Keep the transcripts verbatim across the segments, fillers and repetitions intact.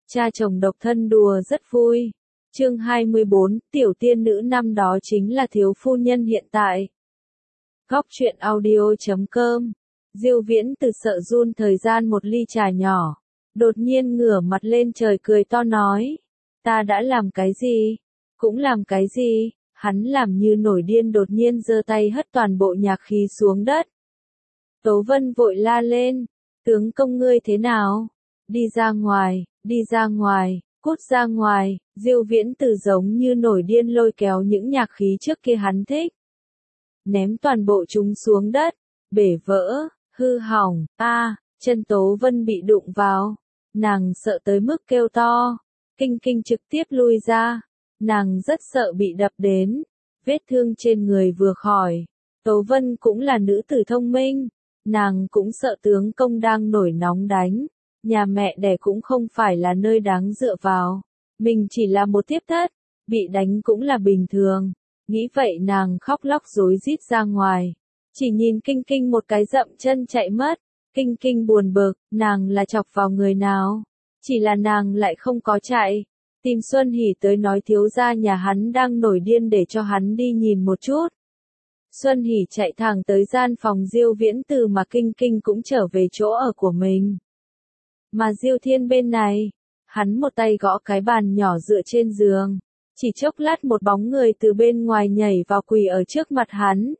Cha chồng độc thân đùa rất vui. Chương hai mươi bốn, tiểu tiên nữ năm đó chính là thiếu phu nhân hiện tại. Góc truyện audio chấm com. Diêu Viễn Từ sợ run thời gian một ly trà nhỏ, đột nhiên ngửa mặt lên trời cười to nói, ta đã làm cái gì? Cũng làm cái gì? Hắn làm như nổi điên đột nhiên giơ tay hất toàn bộ nhạc khí xuống đất. Tố Vân vội la lên, tướng công ngươi thế nào? Đi ra ngoài, đi ra ngoài, cút ra ngoài. Diêu Viễn Từ giống như nổi điên lôi kéo những nhạc khí trước kia hắn thích, ném toàn bộ chúng xuống đất, bể vỡ, hư hỏng. A, à, chân Tố Vân bị đụng vào, nàng sợ tới mức kêu to, Kinh Kinh trực tiếp lui ra, nàng rất sợ bị đập đến, vết thương trên người vừa khỏi. Tố Vân cũng là nữ tử thông minh, nàng cũng sợ tướng công đang nổi nóng đánh, nhà mẹ đẻ cũng không phải là nơi đáng dựa vào, mình chỉ là một thiếp thất, bị đánh cũng là bình thường. Nghĩ vậy nàng khóc lóc rối rít ra ngoài, chỉ nhìn Kinh Kinh một cái dậm chân chạy mất. Kinh Kinh buồn bực, nàng là chọc vào người nào? Chỉ là nàng lại không có chạy. Tìm Xuân Hỉ tới nói thiếu gia nhà hắn đang nổi điên để cho hắn đi nhìn một chút. Xuân Hỉ chạy thẳng tới gian phòng Diêu Viễn Từ mà Kinh Kinh cũng trở về chỗ ở của mình. Mà Diêu Thiên bên này, hắn một tay gõ cái bàn nhỏ dựa trên giường. Chỉ chốc lát một bóng người từ bên ngoài nhảy vào quỳ ở trước mặt hắn.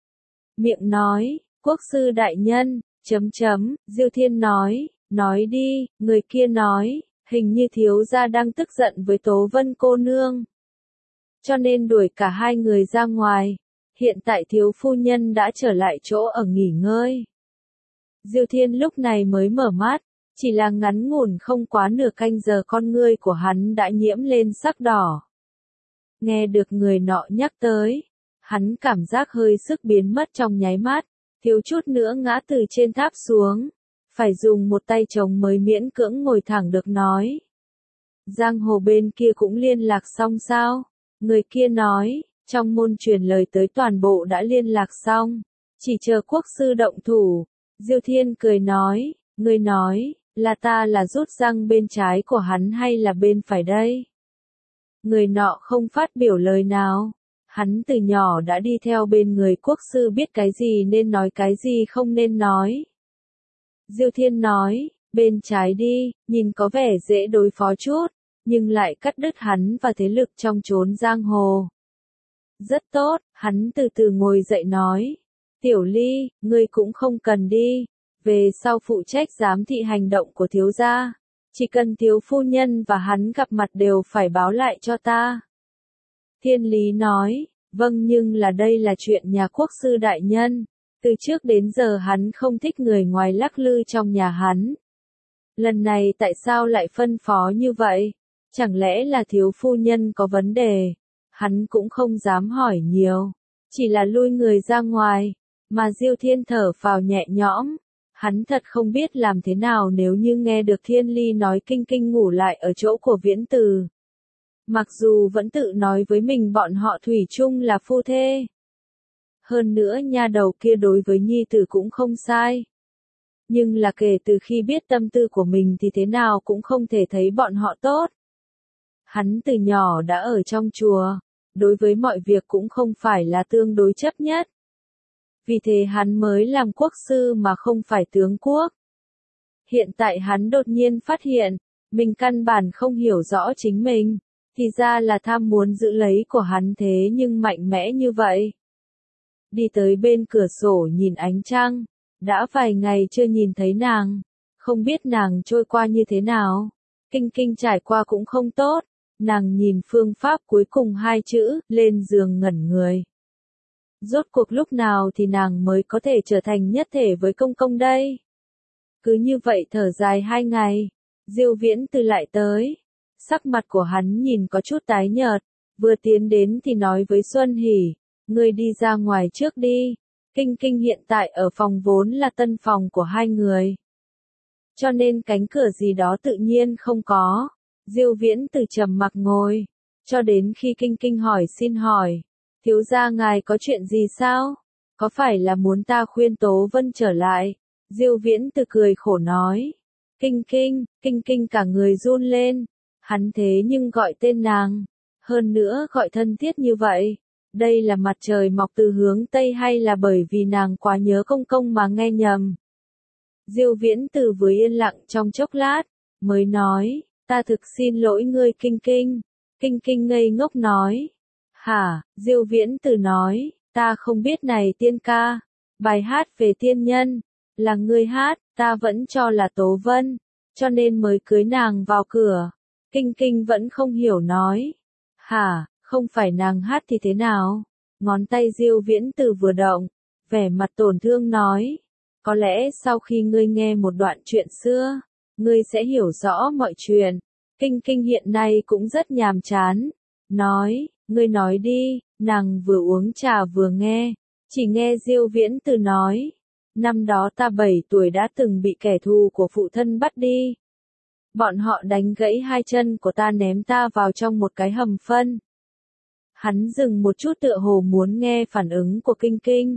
Miệng nói, quốc sư đại nhân, chấm chấm, Diêu Thiên nói, nói đi. Người kia nói, hình như thiếu gia đang tức giận với Tố Vân cô nương, cho nên đuổi cả hai người ra ngoài. Hiện tại thiếu phu nhân đã trở lại chỗ ở nghỉ ngơi. Diêu Thiên lúc này mới mở mắt, chỉ là ngắn ngủn không quá nửa canh giờ con ngươi của hắn đã nhiễm lên sắc đỏ. Nghe được người nọ nhắc tới, hắn cảm giác hơi sức biến mất trong nháy mắt, thiếu chút nữa ngã từ trên tháp xuống, phải dùng một tay chống mới miễn cưỡng ngồi thẳng được nói. Giang hồ bên kia cũng liên lạc xong sao? Người kia nói, trong môn truyền lời tới toàn bộ đã liên lạc xong, chỉ chờ quốc sư động thủ. Diêu Thiên cười nói, người nói, là ta là rút răng bên trái của hắn hay là bên phải đây? Người nọ không phát biểu lời nào, hắn từ nhỏ đã đi theo bên người quốc sư biết cái gì nên nói cái gì không nên nói. Diêu Thiên nói, bên trái đi, nhìn có vẻ dễ đối phó chút, nhưng lại cắt đứt hắn và thế lực trong chốn giang hồ. Rất tốt, hắn từ từ ngồi dậy nói, Tiểu Ly, ngươi cũng không cần đi, về sau phụ trách giám thị hành động của thiếu gia. Chỉ cần thiếu phu nhân và hắn gặp mặt đều phải báo lại cho ta. Thiên Lý nói, vâng, nhưng là đây là chuyện nhà quốc sư đại nhân. Từ trước đến giờ hắn không thích người ngoài lắc lư trong nhà hắn. Lần này tại sao lại phân phó như vậy? Chẳng lẽ là thiếu phu nhân có vấn đề? Hắn cũng không dám hỏi nhiều, chỉ là lui người ra ngoài, mà Diêu Thiên thở phào nhẹ nhõm. Hắn thật không biết làm thế nào nếu như nghe được Thiên Ly nói Kinh Kinh ngủ lại ở chỗ của Viễn Từ. Mặc dù vẫn tự nói với mình bọn họ thủy chung là phu thê. Hơn nữa nha đầu kia đối với nhi tử cũng không sai. Nhưng là kể từ khi biết tâm tư của mình thì thế nào cũng không thể thấy bọn họ tốt. Hắn từ nhỏ đã ở trong chùa, đối với mọi việc cũng không phải là tương đối chấp nhất. Vì thế hắn mới làm quốc sư mà không phải tướng quốc. Hiện tại hắn đột nhiên phát hiện, mình căn bản không hiểu rõ chính mình, thì ra là tham muốn giữ lấy của hắn thế nhưng mạnh mẽ như vậy. Đi tới bên cửa sổ nhìn ánh trăng, đã vài ngày chưa nhìn thấy nàng, không biết nàng trôi qua như thế nào. Kinh Kinh trải qua cũng không tốt, nàng nhìn phương pháp cuối cùng hai chữ, lên giường ngẩn người. Rốt cuộc lúc nào thì nàng mới có thể trở thành nhất thể với công công đây? Cứ như vậy thở dài hai ngày, Diêu Viễn Từ lại tới. Sắc mặt của hắn nhìn có chút tái nhợt, vừa tiến đến thì nói với Xuân Hỉ, ngươi đi ra ngoài trước đi. Kinh Kinh hiện tại ở phòng vốn là tân phòng của hai người, cho nên cánh cửa gì đó tự nhiên không có. Diêu Viễn Từ trầm mặc ngồi, cho đến khi Kinh Kinh hỏi xin hỏi. Thiếu gia ngài có chuyện gì sao? Có phải là muốn ta khuyên Tố Vân trở lại? Diêu Viễn Từ cười khổ nói. Kinh Kinh, Kinh Kinh cả người run lên. Hắn thế nhưng gọi tên nàng. Hơn nữa gọi thân thiết như vậy. Đây là mặt trời mọc từ hướng Tây hay là bởi vì nàng quá nhớ công công mà nghe nhầm? Diêu Viễn Từ vừa yên lặng trong chốc lát, mới nói, ta thực xin lỗi ngươi Kinh Kinh. Kinh Kinh ngây ngốc nói. Hả? Diêu Viễn Từ nói, ta không biết này tiên ca. Bài hát về tiên nhân, là ngươi hát, ta vẫn cho là Tố Vân, cho nên mới cưới nàng vào cửa. Kinh Kinh vẫn không hiểu nói. Hả? Không phải nàng hát thì thế nào? Ngón tay Diêu Viễn Từ vừa động, vẻ mặt tổn thương nói. Có lẽ sau khi ngươi nghe một đoạn chuyện xưa, ngươi sẽ hiểu rõ mọi chuyện. Kinh Kinh hiện nay cũng rất nhàm chán. Nói, ngươi nói đi, nàng vừa uống trà vừa nghe. Chỉ nghe Diêu Viễn Từ nói. Năm đó ta bảy tuổi đã từng bị kẻ thù của phụ thân bắt đi. Bọn họ đánh gãy hai chân của ta ném ta vào trong một cái hầm phân. Hắn dừng một chút tựa hồ muốn nghe phản ứng của Kinh Kinh.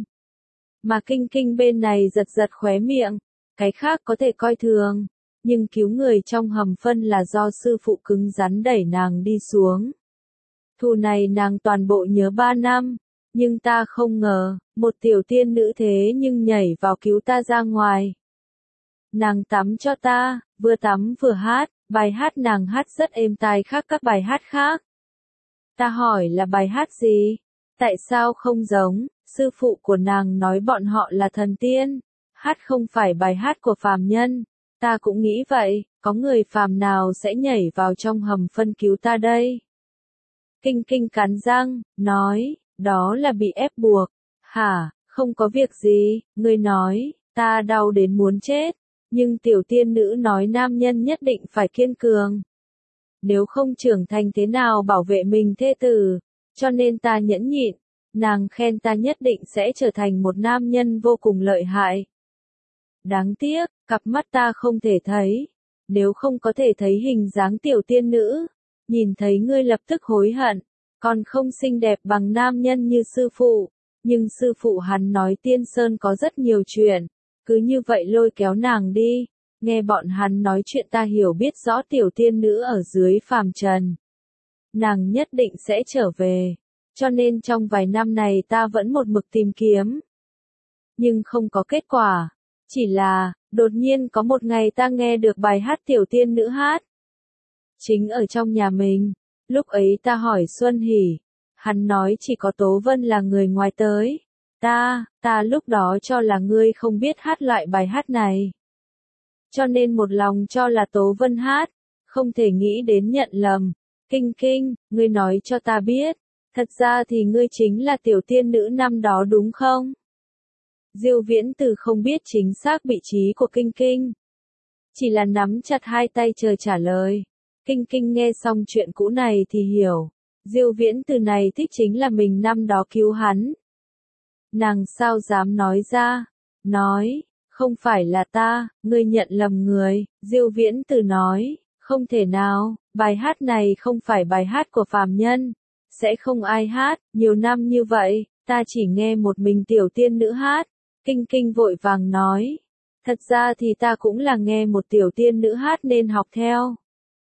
Mà Kinh Kinh bên này giật giật khóe miệng, cái khác có thể coi thường, nhưng cứu người trong hầm phân là do sư phụ cứng rắn đẩy nàng đi xuống. Thù này nàng toàn bộ nhớ ba năm, nhưng ta không ngờ, một tiểu tiên nữ thế nhưng nhảy vào cứu ta ra ngoài. Nàng tắm cho ta, vừa tắm vừa hát, bài hát nàng hát rất êm tai khác các bài hát khác. Ta hỏi là bài hát gì? Tại sao không giống? Sư phụ của nàng nói bọn họ là thần tiên, hát không phải bài hát của phàm nhân. Ta cũng nghĩ vậy, có người phàm nào sẽ nhảy vào trong hầm phân cứu ta đây? Kinh Kinh cắn răng, nói, đó là bị ép buộc. Hả, không có việc gì, ngươi nói, ta đau đến muốn chết. Nhưng tiểu tiên nữ nói nam nhân nhất định phải kiên cường. Nếu không trưởng thành thế nào bảo vệ mình thê tử, cho nên ta nhẫn nhịn. Nàng khen ta nhất định sẽ trở thành một nam nhân vô cùng lợi hại. Đáng tiếc, cặp mắt ta không thể thấy. Nếu không có thể thấy hình dáng tiểu tiên nữ, nhìn thấy ngươi lập tức hối hận, còn không xinh đẹp bằng nam nhân như sư phụ. Nhưng sư phụ hắn nói Tiên Sơn có rất nhiều chuyện, cứ như vậy lôi kéo nàng đi. Nghe bọn hắn nói chuyện ta hiểu biết rõ tiểu tiên nữ ở dưới phàm trần. Nàng nhất định sẽ trở về. Cho nên trong vài năm này ta vẫn một mực tìm kiếm. Nhưng không có kết quả. Chỉ là, đột nhiên có một ngày ta nghe được bài hát tiểu tiên nữ hát. Chính ở trong nhà mình. Lúc ấy ta hỏi Xuân Hỷ. Hắn nói chỉ có Tố Vân là người ngoài tới. Ta, ta lúc đó cho là ngươi không biết hát loại bài hát này. Cho nên một lòng cho là Tố Vân hát. Không thể nghĩ đến nhận lầm. Kinh Kinh, ngươi nói cho ta biết. Thật ra thì ngươi chính là tiểu tiên nữ năm đó đúng không? Diêu Viễn Từ không biết chính xác vị trí của Kinh Kinh. Chỉ là nắm chặt hai tay chờ trả lời. Kinh Kinh nghe xong chuyện cũ này thì hiểu. Diêu Viễn Từ này thích chính là mình năm đó cứu hắn. Nàng sao dám nói ra? Nói, không phải là ta, ngươi nhận lầm người. Diêu Viễn Từ nói, không thể nào, bài hát này không phải bài hát của phàm nhân. Sẽ không ai hát, nhiều năm như vậy, ta chỉ nghe một mình tiểu tiên nữ hát. Kinh Kinh vội vàng nói, thật ra thì ta cũng là nghe một tiểu tiên nữ hát nên học theo.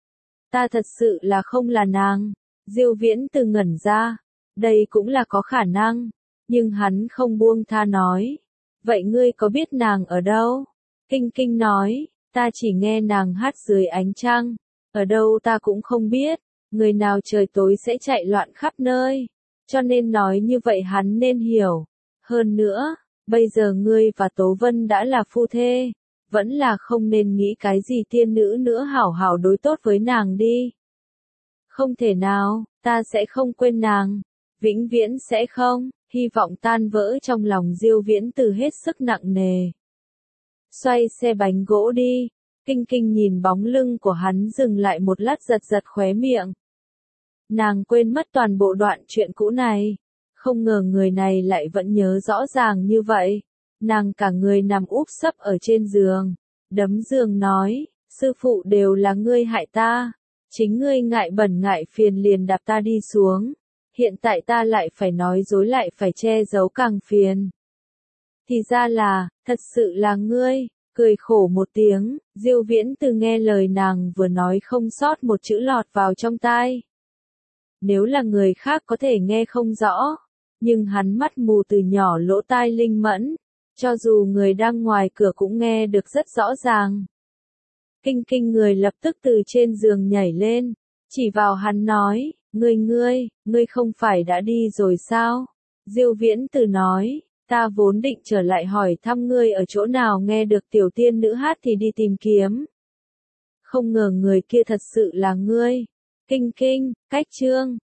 Ta thật sự là không là nàng. Diêu Viễn Từ ngẩn ra, đây cũng là có khả năng, nhưng hắn không buông tha nói. Vậy ngươi có biết nàng ở đâu? Kinh Kinh nói, ta chỉ nghe nàng hát dưới ánh trăng, ở đâu ta cũng không biết. Người nào trời tối sẽ chạy loạn khắp nơi. Cho nên nói như vậy hắn nên hiểu. Hơn nữa, bây giờ ngươi và Tố Vân đã là phu thê. Vẫn là không nên nghĩ cái gì tiên nữ nữa hảo hảo đối tốt với nàng đi. Không thể nào, ta sẽ không quên nàng. Vĩnh viễn sẽ không. Hy vọng tan vỡ trong lòng Diêu Viễn Từ hết sức nặng nề. Xoay xe bánh gỗ đi. Kinh Kinh nhìn bóng lưng của hắn dừng lại một lát giật giật khóe miệng. Nàng quên mất toàn bộ đoạn chuyện cũ này. Không ngờ người này lại vẫn nhớ rõ ràng như vậy. Nàng cả người nằm úp sấp ở trên giường. Đấm giường nói, sư phụ đều là ngươi hại ta. Chính ngươi ngại bẩn ngại phiền liền đạp ta đi xuống. Hiện tại ta lại phải nói dối lại phải che giấu càng phiền. Thì ra là, thật sự là ngươi. Cười khổ một tiếng, Diêu Viễn Từ nghe lời nàng vừa nói không sót một chữ lọt vào trong tai. Nếu là người khác có thể nghe không rõ, nhưng hắn mắt mù từ nhỏ lỗ tai linh mẫn, cho dù người đang ngoài cửa cũng nghe được rất rõ ràng. Kinh Kinh người lập tức từ trên giường nhảy lên, chỉ vào hắn nói, ngươi ngươi, ngươi không phải đã đi rồi sao? Diêu Viễn Từ nói, ta vốn định trở lại hỏi thăm ngươi ở chỗ nào nghe được tiểu tiên nữ hát thì đi tìm kiếm. Không ngờ người kia thật sự là ngươi. Kinh Kinh, cách chương.